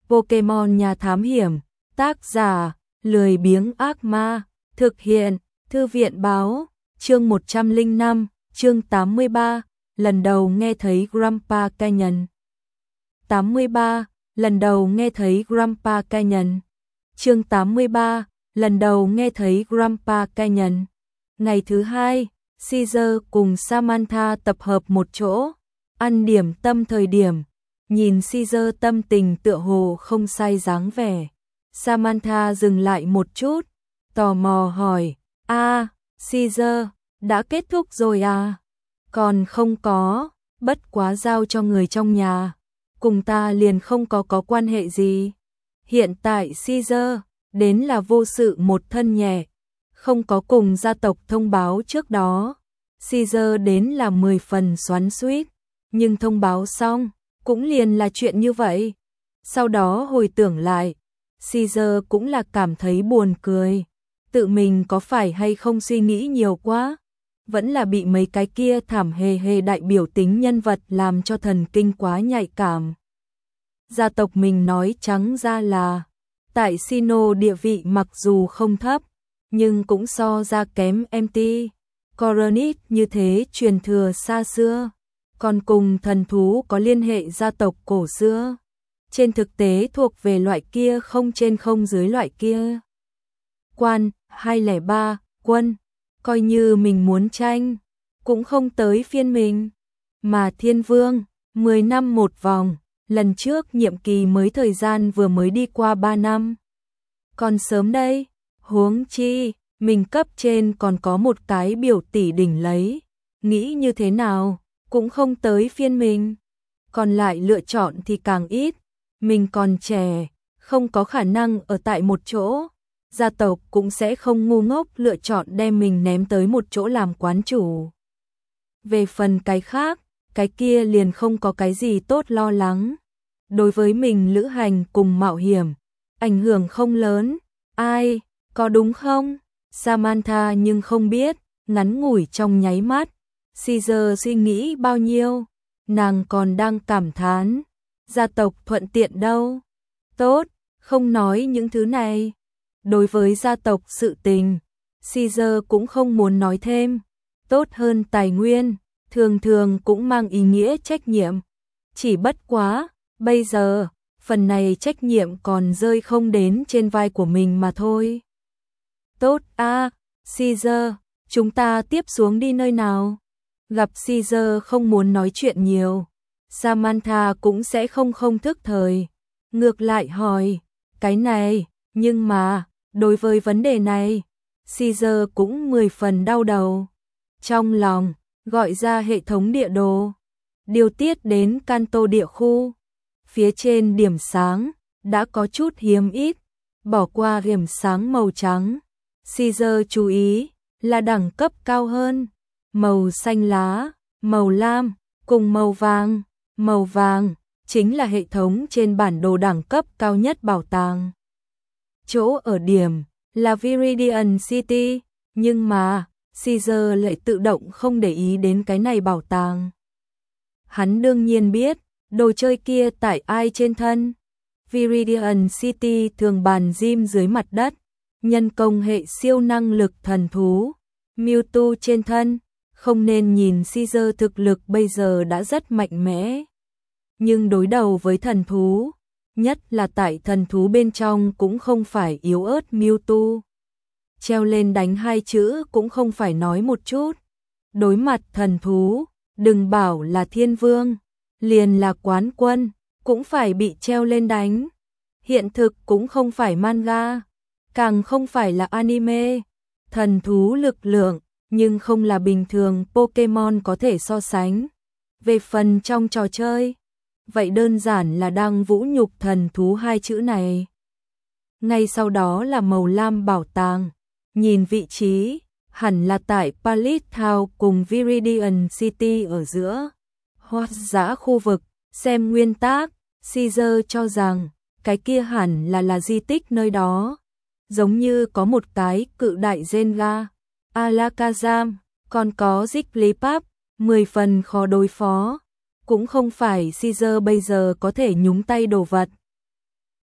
Pokemon nhà thám hiểm, tác giả, lười biếng ác ma, thực hiện, thư viện báo, chương 105, chương 83, lần đầu nghe thấy Grandpa Canyon. 83, lần đầu nghe thấy Grandpa Canyon. Chương 83, lần đầu nghe thấy Grandpa Canyon. Ngày thứ hai, Caesar cùng Samantha tập hợp một chỗ, ăn điểm tâm thời điểm. Nhìn Caesar tâm tình tựa hồ không sai dáng vẻ. Samantha dừng lại một chút, tò mò hỏi, Caesar, đã kết thúc rồi à? Còn không có, bất quá giao cho người trong nhà. Cùng ta liền không có quan hệ gì. Hiện tại Caesar, đến là vô sự một thân nhẹ. Không có cùng gia tộc thông báo trước đó. Caesar đến là 10 phần xoắn xuýt, nhưng thông báo xong, cũng liền là chuyện như vậy. Sau đó hồi tưởng lại, Caesar cũng là cảm thấy buồn cười. Tự mình có phải hay không suy nghĩ nhiều quá? Vẫn là bị mấy cái kia thảm hề đại biểu tính nhân vật làm cho thần kinh quá nhạy cảm. Gia tộc mình nói trắng ra là, tại Sino địa vị mặc dù không thấp, nhưng cũng so ra kém MT. Coronis như thế truyền thừa xa xưa, còn cùng thần thú có liên hệ gia tộc cổ xưa. Trên thực tế thuộc về loại kia không trên không dưới loại kia. Quan 203, quân, coi như mình muốn tranh, cũng không tới phiên mình. Mà Thiên Vương, 10 năm một vòng, lần trước nhiệm kỳ mới thời gian vừa mới đi qua 3 năm. Còn sớm đây, huống chi, mình cấp trên còn có một cái biểu tỷ đỉnh lấy. Nghĩ như thế nào, cũng không tới phiên mình. Còn lại lựa chọn thì càng ít. Mình còn trẻ, không có khả năng ở tại một chỗ. Gia tộc cũng sẽ không ngu ngốc lựa chọn đem mình ném tới một chỗ làm quán chủ. Về phần cái khác, cái kia liền không có cái gì tốt lo lắng. Đối với mình lữ hành cùng mạo hiểm, ảnh hưởng không lớn. Ai, có đúng không? Samantha nhưng không biết, ngắn ngủi trong nháy mắt. Caesar suy nghĩ bao nhiêu, nàng còn đang cảm thán. Gia tộc thuận tiện đâu. Tốt, không nói những thứ này. Đối với gia tộc sự tình, Caesar cũng không muốn nói thêm. Tốt hơn tài nguyên, thường thường cũng mang ý nghĩa trách nhiệm. Chỉ bất quá, bây giờ, phần này trách nhiệm còn rơi không đến trên vai của mình mà thôi. Tốt Caesar, chúng ta tiếp xuống đi nơi nào? Gặp Caesar không muốn nói chuyện nhiều, Samantha cũng sẽ không thức thời. Ngược lại hỏi, cái này, nhưng mà, đối với vấn đề này, Caesar cũng 10 phần đau đầu. Trong lòng, gọi ra hệ thống địa đồ, điều tiết đến Kanto địa khu. Phía trên điểm sáng, đã có chút hiếm ít, bỏ qua điểm sáng màu trắng. Caesar chú ý, là đẳng cấp cao hơn, màu xanh lá, màu lam, cùng màu vàng. Màu vàng chính là hệ thống trên bản đồ đẳng cấp cao nhất bảo tàng. Chỗ ở điểm là Viridian City, nhưng mà Caesar lại tự động không để ý đến cái này bảo tàng. Hắn đương nhiên biết, đồ chơi kia tại ai trên thân. Viridian City thường bàn gym dưới mặt đất, nhân công hệ siêu năng lực thần thú, Mewtwo trên thân. Không nên nhìn Caesar thực lực bây giờ đã rất mạnh mẽ. Nhưng đối đầu với thần thú, nhất là tại thần thú bên trong cũng không phải yếu ớt Mewtwo. Treo lên đánh hai chữ cũng không phải nói một chút. Đối mặt thần thú, đừng bảo là thiên vương, liền là quán quân, cũng phải bị treo lên đánh. Hiện thực cũng không phải manga, càng không phải là anime. Thần thú lực lượng, nhưng không là bình thường Pokemon có thể so sánh. Về phần trong trò chơi, vậy đơn giản là đang vũ nhục thần thú hai chữ này. Ngay sau đó là màu lam bảo tàng, nhìn vị trí, hẳn là tại Palace Town cùng Viridian City ở giữa. Hoang dã khu vực, xem nguyên tác, Caesar cho rằng, cái kia hẳn là di tích nơi đó. Giống như có một cái cự đại Jenga. Alakazam, còn có Jigglypuff, 10 phần khó đối phó, cũng không phải Caesar bây giờ có thể nhúng tay đồ vật.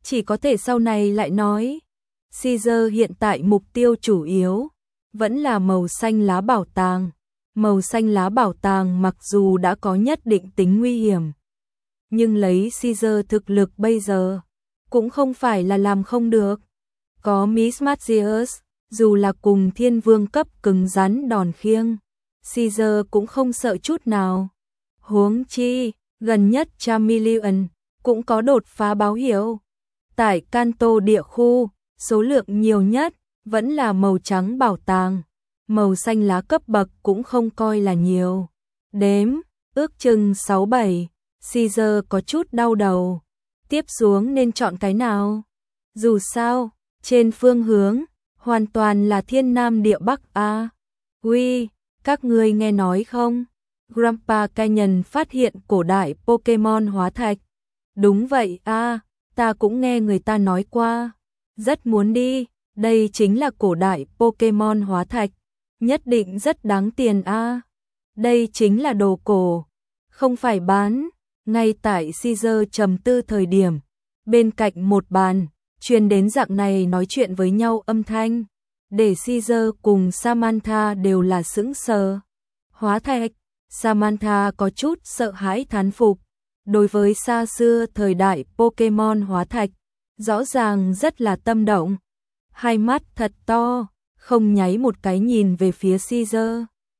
chỉ có thể sau này lại nói. Caesar hiện tại mục tiêu chủ yếu vẫn là màu xanh lá bảo tàng. Màu xanh lá bảo tàng mặc dù đã có nhất định tính nguy hiểm, nhưng lấy Caesar thực lực bây giờ, cũng không phải là làm không được. Có Miss Martius, dù là cùng thiên vương cấp cứng rắn đòn khiêng, Caesar cũng không sợ chút nào. Huống chi, gần nhất Chameleon cũng có đột phá báo hiệu. Tại Kanto địa khu, số lượng nhiều nhất vẫn là màu trắng bảo tàng. Màu xanh lá cấp bậc cũng không coi là nhiều. Đếm, ước chừng 6-7, Caesar có chút đau đầu. Tiếp xuống nên chọn cái nào? Dù sao, trên phương hướng, hoàn toàn là thiên nam địa bắc a. Uy, các ngươi nghe nói không? Grandpa Canyon phát hiện cổ đại Pokemon hóa thạch. Đúng vậy a, ta cũng nghe người ta nói qua. Rất muốn đi, đây chính là cổ đại Pokemon hóa thạch. Nhất định rất đáng tiền a. Đây chính là đồ cổ, không phải bán. Ngay tại Caesar trầm tư thời điểm, bên cạnh một bàn, truyền đến dạng này nói chuyện với nhau âm thanh, để Caesar cùng Samantha đều là sững sờ. Hóa thạch, Samantha có chút sợ hãi thán phục. Đối với xa xưa thời đại Pokemon hóa thạch, rõ ràng rất là tâm động. Hai mắt thật to, không nháy một cái nhìn về phía Caesar.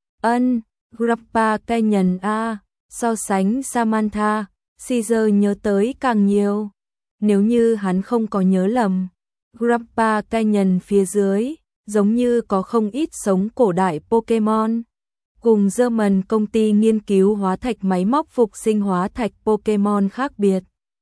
Grandpa Canyon a. So sánh Samantha, Caesar nhớ tới càng nhiều. Nếu như hắn không có nhớ lầm, Grandpa Canyon phía dưới giống như có không ít sống cổ đại Pokemon. Cùng German công ty nghiên cứu hóa thạch máy móc phục sinh hóa thạch Pokemon khác biệt,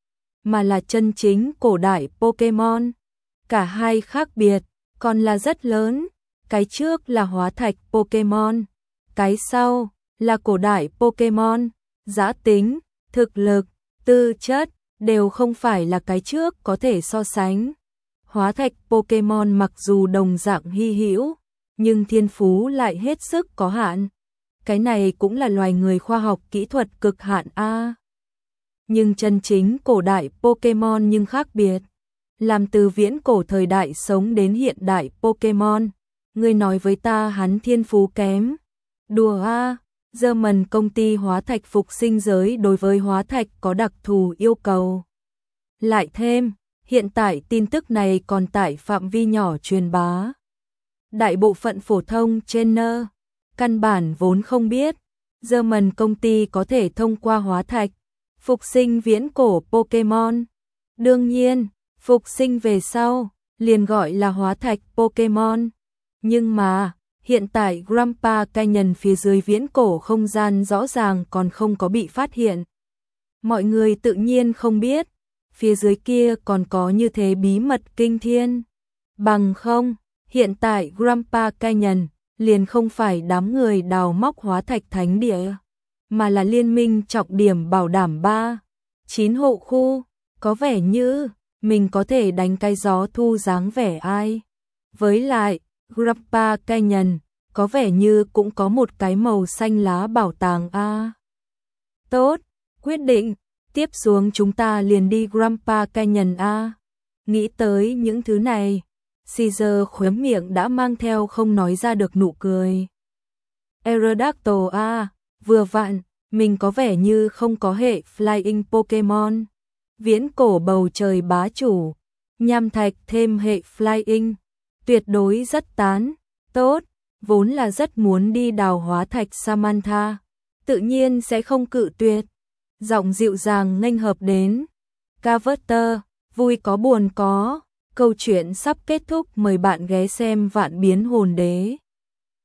mà là chân chính cổ đại Pokemon. Cả hai khác biệt, còn là rất lớn. Cái trước là hóa thạch Pokemon, cái sau là cổ đại Pokemon. Giá tính, thực lực, tư chất đều không phải là cái trước có thể so sánh. Hóa thạch Pokemon mặc dù đồng dạng hy hữu, nhưng thiên phú lại hết sức có hạn. Cái này cũng là loài người khoa học kỹ thuật cực hạn a. Nhưng chân chính cổ đại Pokemon nhưng khác biệt. Làm từ viễn cổ thời đại sống đến hiện đại Pokemon, ngươi nói với ta hắn thiên phú kém. Đùa a. German công ty hóa thạch phục sinh giới đối với hóa thạch có đặc thù yêu cầu. Lại thêm, hiện tại tin tức này còn tại phạm vi nhỏ truyền bá. Đại bộ phận phổ thông trainer căn bản vốn không biết, German công ty có thể thông qua hóa thạch phục sinh viễn cổ Pokemon. Đương nhiên, phục sinh về sau liền gọi là hóa thạch Pokemon. Nhưng mà hiện tại Grandpa Canyon phía dưới viễn cổ không gian rõ ràng còn không có bị phát hiện. Mọi người tự nhiên không biết, phía dưới kia còn có như thế bí mật kinh thiên. Bằng không, hiện tại Grandpa Canyon liền không phải đám người đào móc hóa thạch thánh địa, mà là liên minh trọng điểm bảo đảm 3-9 hộ khu, có vẻ như mình có thể đánh cái gió thu dáng vẻ ai. Với lại, Grandpa Canyon có vẻ như cũng có một cái màu xanh lá bảo tàng a. Tốt, quyết định, tiếp xuống chúng ta liền đi Grandpa Canyon a. Nghĩ tới những thứ này, Caesar khóe miệng đã mang theo không nói ra được nụ cười. Aerodactyl a, vừa vặn, mình có vẻ như không có hệ Flying Pokemon. Viễn cổ bầu trời bá chủ, nham thạch thêm hệ Flying, tuyệt đối rất tán. Tốt, vốn là rất muốn đi đào hóa thạch Samantha, tự nhiên sẽ không cự tuyệt. Giọng dịu dàng nghênh hợp đến. Carver, vui có buồn có. Câu chuyện sắp kết thúc, mời bạn ghé xem Vạn Biến Hồn Đế.